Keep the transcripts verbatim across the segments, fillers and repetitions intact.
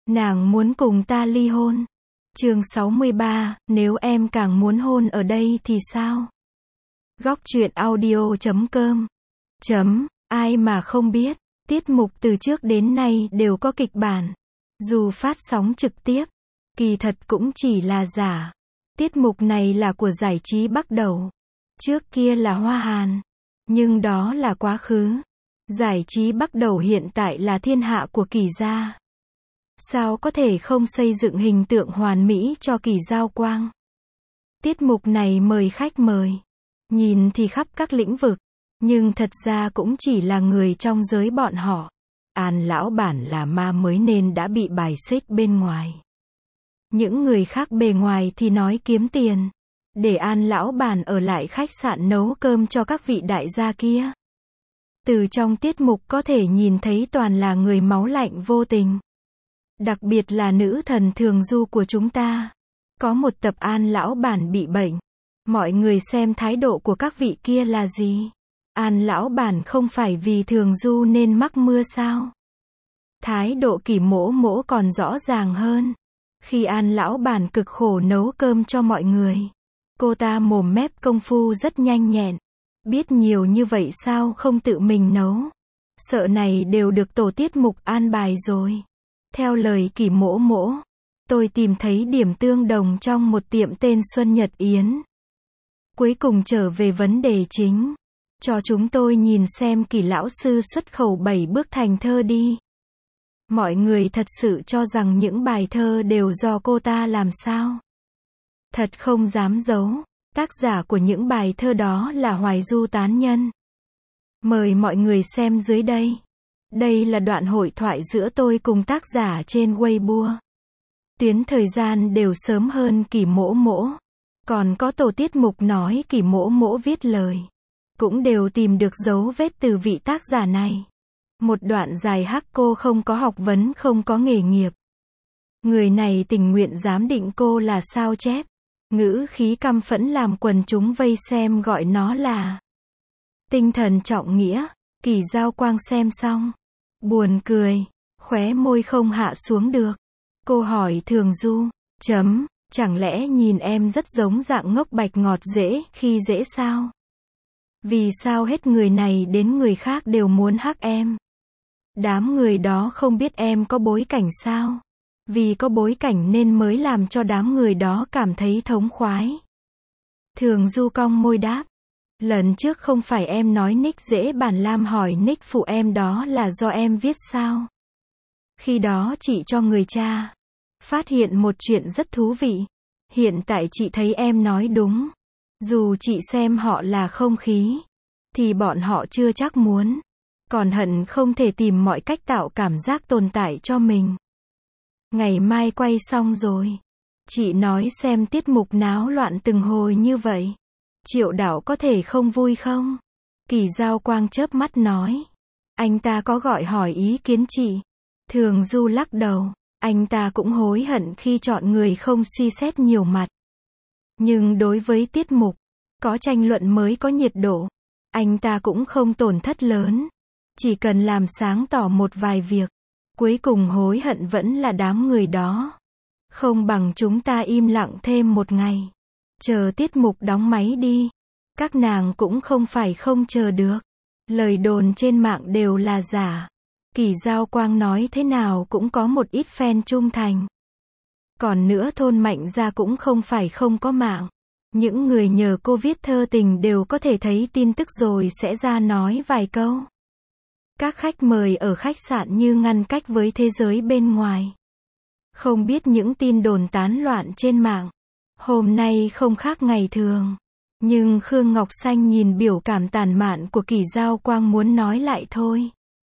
Nàng muốn cùng ta ly hôn. Chương sáu mươi ba, nếu em càng muốn hôn ở đây thì sao? Góc truyện audio chấm com chấm, ai mà không biết, tiết mục từ trước đến nay đều có kịch bản. Dù phát sóng trực tiếp, kỳ thật cũng chỉ là giả. Tiết mục này là của giải trí Bắc Đẩu. Trước kia là Hoa Hàn. Nhưng đó là quá khứ. Giải trí Bắc Đẩu hiện tại là thiên hạ của Kỳ gia. Sao có thể không xây dựng hình tượng hoàn mỹ cho Kỳ Giao Quang? Tiết mục này mời khách mời. Nhìn thì khắp các lĩnh vực. Nhưng thật ra cũng chỉ là người trong giới bọn họ. An lão bản là ma mới nên đã bị bài xích bên ngoài. Những người khác bề ngoài thì nói kiếm tiền. Để An lão bản ở lại khách sạn nấu cơm cho các vị đại gia kia. Từ trong tiết mục có thể nhìn thấy toàn là người máu lạnh vô tình. Đặc biệt là nữ thần Thường Du của chúng ta. Có một tập An lão bản bị bệnh. Mọi người xem thái độ của các vị kia là gì? An lão bản không phải vì Thường Du nên mắc mưa sao? Thái độ Kỷ Mỗ Mỗ còn rõ ràng hơn. Khi An lão bản cực khổ nấu cơm cho mọi người, cô ta mồm mép công phu rất nhanh nhẹn. Biết nhiều như vậy sao không tự mình nấu? Sợ này đều được tổ tiết mục an bài rồi. Theo lời Kỷ Mỗ Mỗ, tôi tìm thấy điểm tương đồng trong một tiệm tên Xuân Nhật Yến. Cuối cùng trở về vấn đề chính. Cho chúng tôi nhìn xem Kỷ lão sư xuất khẩu bảy bước thành thơ đi. Mọi người thật sự cho rằng những bài thơ đều do cô ta làm sao? Thật không dám giấu, tác giả của những bài thơ đó là Hoài Du Tán Nhân. Mời mọi người xem dưới đây. Đây là đoạn hội thoại giữa tôi cùng tác giả trên Weibo. Tuyến thời gian đều sớm hơn Kỷ Mỗ Mỗ. Còn có tổ tiết mục nói Kỷ Mỗ Mỗ viết lời. Cũng đều tìm được dấu vết từ vị tác giả này. Một đoạn dài hắc cô không có học vấn không có nghề nghiệp. Người này tình nguyện giám định cô là sao chép. Ngữ khí căm phẫn làm quần chúng vây xem gọi nó là tinh thần trọng nghĩa. Kỳ Giao Quang xem xong. Buồn cười. Khóe môi không hạ xuống được. Cô hỏi Thường Du. Chấm. Chẳng lẽ nhìn em rất giống dạng ngốc bạch ngọt dễ khi dễ sao? Vì sao hết người này đến người khác đều muốn hắc em? Đám người đó không biết em có bối cảnh sao? Vì có bối cảnh nên mới làm cho đám người đó cảm thấy thống khoái. Thường Du cong môi đáp. Lần trước không phải em nói nick dễ bản Lam hỏi nick phụ em đó là do em viết sao? Khi đó chị cho người tra. Phát hiện một chuyện rất thú vị. Hiện tại chị thấy em nói đúng. Dù chị xem họ là không khí, thì bọn họ chưa chắc muốn. Còn hận không thể tìm mọi cách tạo cảm giác tồn tại cho mình. Ngày mai quay xong rồi. Chị nói xem tiết mục náo loạn từng hồi như vậy. Triệu Đảo có thể không vui không? Kỳ Giao Quang chớp mắt nói. Anh ta có gọi hỏi ý kiến chị. Thường Du lắc đầu. Anh ta cũng hối hận khi chọn người không suy xét nhiều mặt. Nhưng đối với tiết mục, có tranh luận mới có nhiệt độ. Anh ta cũng không tổn thất lớn. Chỉ cần làm sáng tỏ một vài việc. Cuối cùng hối hận vẫn là đám người đó. Không bằng chúng ta im lặng thêm một ngày. Chờ tiết mục đóng máy đi. Các nàng cũng không phải không chờ được. Lời đồn trên mạng đều là giả. Kỳ Giao Quang nói thế nào cũng có một ít fan trung thành. Còn nữa thôn Mạnh Gia cũng không phải không có mạng. Những người nhờ cô viết thơ tình đều có thể thấy tin tức rồi sẽ ra nói vài câu. Các khách mời ở khách sạn như ngăn cách với thế giới bên ngoài. Không biết những tin đồn tán loạn trên mạng. Hôm nay không khác ngày thường. Nhưng Khương Ngọc Xanh nhìn biểu cảm tàn mạn của Kỳ Giao Quang muốn nói lại thôi.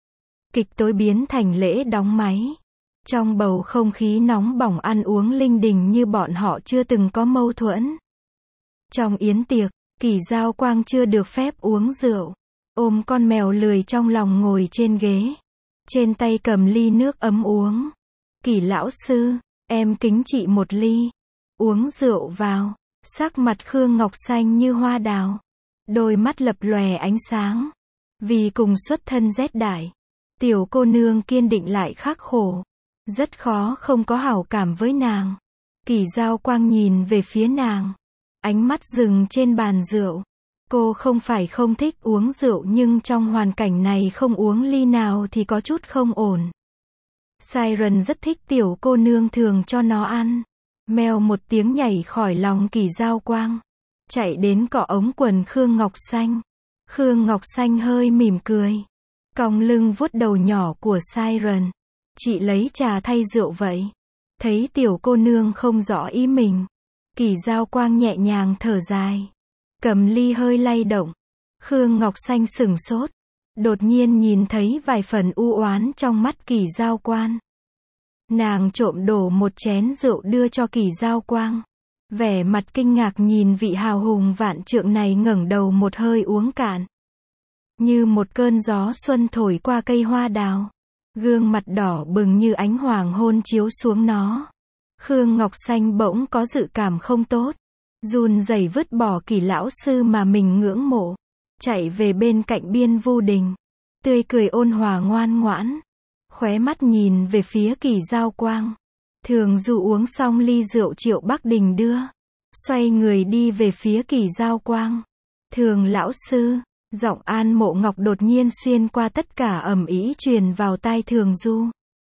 Kịch tối biến thành lễ đóng máy. Trong bầu không khí nóng bỏng ăn uống linh đình như bọn họ chưa từng có mâu thuẫn. Trong yến tiệc, Kỳ Giao Quang chưa được phép uống rượu. Ôm con mèo lười trong lòng ngồi trên ghế. Trên tay cầm ly nước ấm uống. Kỳ lão sư, em kính chị một ly. Uống rượu vào. Sắc mặt Khương Ngọc Xanh như hoa đào. Đôi mắt lập lòe ánh sáng. Vì cùng xuất thân rét đại. Tiểu cô nương kiên định lại khắc khổ. Rất khó không có hảo cảm với nàng. Kỳ Giao Quang nhìn về phía nàng. Ánh mắt dừng trên bàn rượu. Cô không phải không thích uống rượu nhưng trong hoàn cảnh này không uống ly nào thì có chút không ổn. Siren rất thích tiểu cô nương thường cho nó ăn. Mèo một tiếng nhảy khỏi lòng Kỳ Giao Quang. Chạy đến cọ ống quần Khương Ngọc Xanh. Khương Ngọc Xanh hơi mỉm cười. Cong lưng vuốt đầu nhỏ của Siren. Chị lấy trà thay rượu vậy. Thấy tiểu cô nương không rõ ý mình. Kỳ Giao Quang nhẹ nhàng thở dài. Cầm ly hơi lay động. Khương Ngọc Xanh sửng sốt. Đột nhiên nhìn thấy vài phần u oán trong mắt Kỳ Giao Quang. Nàng trộm đổ một chén rượu đưa cho Kỳ Giao Quang. Vẻ mặt kinh ngạc nhìn vị hào hùng vạn trượng này ngẩng đầu một hơi uống cạn. Như một cơn gió xuân thổi qua cây hoa đào. Gương mặt đỏ bừng như ánh hoàng hôn chiếu xuống nó. Khương Ngọc Xanh bỗng có dự cảm không tốt. Run rẩy vứt bỏ Kỳ lão sư mà mình ngưỡng mộ. Chạy về bên cạnh Biên Vu Đình. Tươi cười ôn hòa ngoan ngoãn. Khóe mắt nhìn về phía Kỳ Giao Quang. Thường Du uống xong ly rượu Triệu Bắc Đình đưa. Xoay người đi về phía Kỳ Giao Quang. Thường lão sư. Giọng An Mộ Ngọc đột nhiên xuyên qua tất cả ầm ĩ truyền vào tai Thường Du.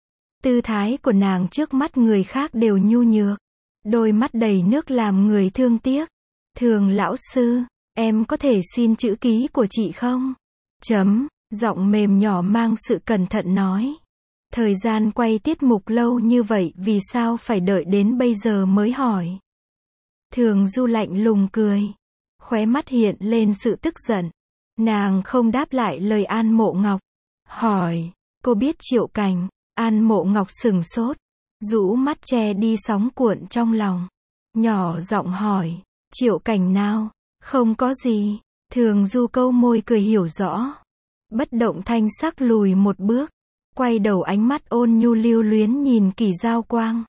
Tư thái của nàng trước mắt người khác đều nhu nhược. Đôi mắt đầy nước làm người thương tiếc. Thường lão sư, em có thể xin chữ ký của chị không? Chấm, giọng mềm nhỏ mang sự cẩn thận nói. Thời gian quay tiết mục lâu như vậy vì sao phải đợi đến bây giờ mới hỏi? Thường Du lạnh lùng cười. Khóe mắt hiện lên sự tức giận. Nàng không đáp lại lời An Mộ Ngọc. Hỏi, cô biết Triệu Cảnh? An Mộ Ngọc sửng sốt. Rũ mắt che đi sóng cuộn trong lòng. Nhỏ giọng hỏi, Triệu Cảnh nào? Không có gì. Thường Du câu môi cười hiểu rõ. Bất động thanh sắc lùi một bước. Quay đầu ánh mắt ôn nhu lưu luyến nhìn Kỳ Giao Quang.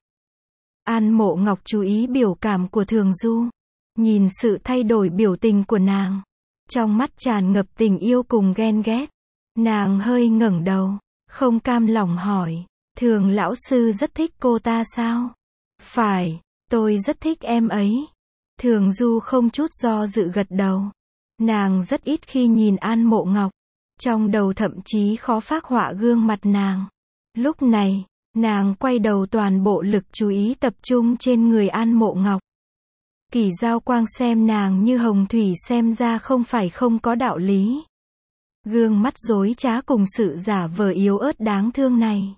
An Mộ Ngọc chú ý biểu cảm của Thường Du. Nhìn sự thay đổi biểu tình của nàng. Trong mắt tràn ngập tình yêu cùng ghen ghét. Nàng hơi ngẩng đầu. Không cam lòng hỏi. Thường lão sư rất thích cô ta sao? Phải, tôi rất thích em ấy. Thường Du không chút do dự gật đầu. Nàng rất ít khi nhìn An Mộ Ngọc. Trong đầu thậm chí khó phác họa gương mặt nàng. Lúc này, nàng quay đầu toàn bộ lực chú ý tập trung trên người An Mộ Ngọc. Kỳ Giao Quang xem nàng như hồng thủy xem ra không phải không có đạo lý. Gương mắt dối trá cùng sự giả vờ yếu ớt đáng thương này.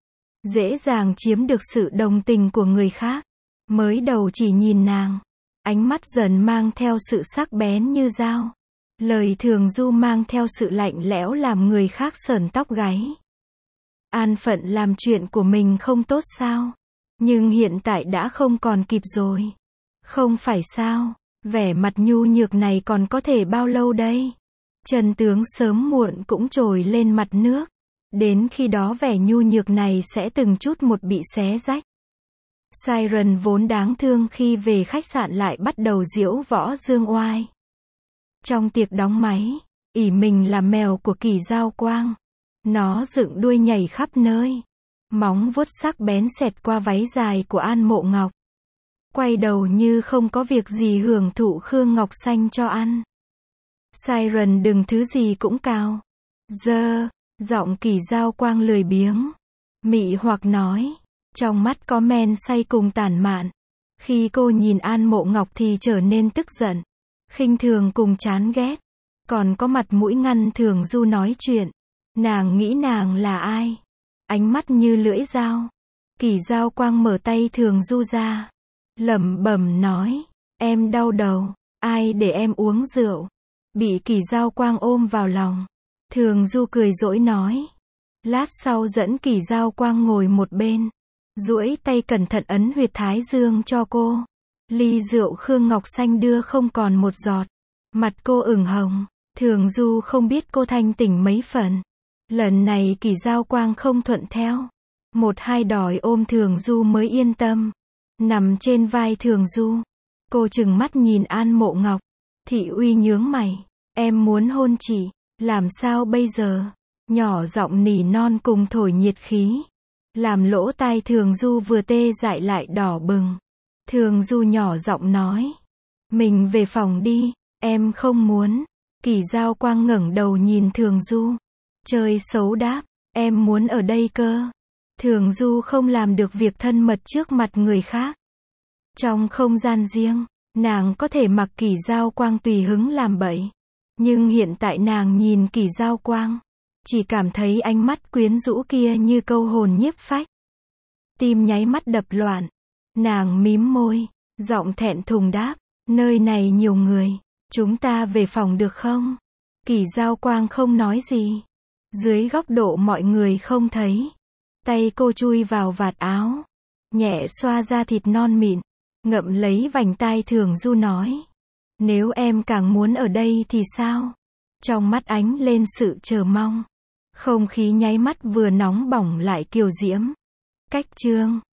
Dễ dàng chiếm được sự đồng tình của người khác. Mới đầu chỉ nhìn nàng. Ánh mắt dần mang theo sự sắc bén như dao. Lời Thường Du mang theo sự lạnh lẽo làm người khác sởn tóc gáy. An phận làm chuyện của mình không tốt sao? Nhưng hiện tại đã không còn kịp rồi. Không phải sao? Vẻ mặt nhu nhược này còn có thể bao lâu đây? Chân tướng sớm muộn cũng trồi lên mặt nước. Đến khi đó vẻ nhu nhược này sẽ từng chút một bị xé rách. Siren vốn đáng thương khi về khách sạn lại bắt đầu diễu võ dương oai. Trong tiệc đóng máy, ỷ mình là mèo của Kỳ Giao Quang. Nó dựng đuôi nhảy khắp nơi. Móng vuốt sắc bén xẹt qua váy dài của An Mộ Ngọc. Quay đầu như không có việc gì hưởng thụ Khương Ngọc Xanh cho ăn. Siren đừng thứ gì cũng cào. Dơ, giọng Kỳ Giao Quang lười biếng. Mị hoặc nói. Trong mắt có men say cùng tản mạn. Khi cô nhìn An Mộ Ngọc thì trở nên tức giận. Khinh thường cùng chán ghét. Còn có mặt mũi ngăn Thường Du nói chuyện. Nàng nghĩ nàng là ai? Ánh mắt như lưỡi dao. Kỳ Giao Quang mở tay Thường Du ra. Lẩm bẩm nói. Em đau đầu. Ai để em uống rượu? Bị Kỳ Giao Quang ôm vào lòng. Thường Du cười dỗi nói. Lát sau dẫn Kỳ Giao Quang ngồi một bên. Duỗi tay cẩn thận ấn huyệt thái dương cho cô. Ly rượu Khương Ngọc Xanh đưa không còn một giọt. Mặt cô ửng hồng. Thường Du không biết cô thanh tỉnh mấy phần. Lần này Kỳ Giao Quang không thuận theo. Một hai đòi ôm Thường Du mới yên tâm. Nằm trên vai Thường Du. Cô trừng mắt nhìn An Mộ Ngọc. Thị uy nhướng mày. Em muốn hôn chị. Làm sao bây giờ? Nhỏ giọng nỉ non cùng thổi nhiệt khí. Làm lỗ tai Thường Du vừa tê dại lại đỏ bừng. Thường Du nhỏ giọng nói. Mình về phòng đi, em không muốn. Kỷ Giao Quang ngẩng đầu nhìn Thường Du. Chơi xấu đáp, em muốn ở đây cơ. Thường Du không làm được việc thân mật trước mặt người khác. Trong không gian riêng, nàng có thể mặc Kỷ Giao Quang tùy hứng làm bậy. Nhưng hiện tại nàng nhìn Kỷ Giao Quang, chỉ cảm thấy ánh mắt quyến rũ kia như câu hồn nhiếp phách. Tim nháy mắt đập loạn. Nàng mím môi, giọng thẹn thùng đáp, nơi này nhiều người, chúng ta về phòng được không? Kỷ Giao Quang không nói gì. Dưới góc độ mọi người không thấy, tay cô chui vào vạt áo, nhẹ xoa da thịt non mịn, ngậm lấy vành tai Thường Du nói. Nếu em càng muốn ở đây thì sao? Trong mắt ánh lên sự chờ mong. Không khí nháy mắt vừa nóng bỏng lại kiều diễm. Cách chương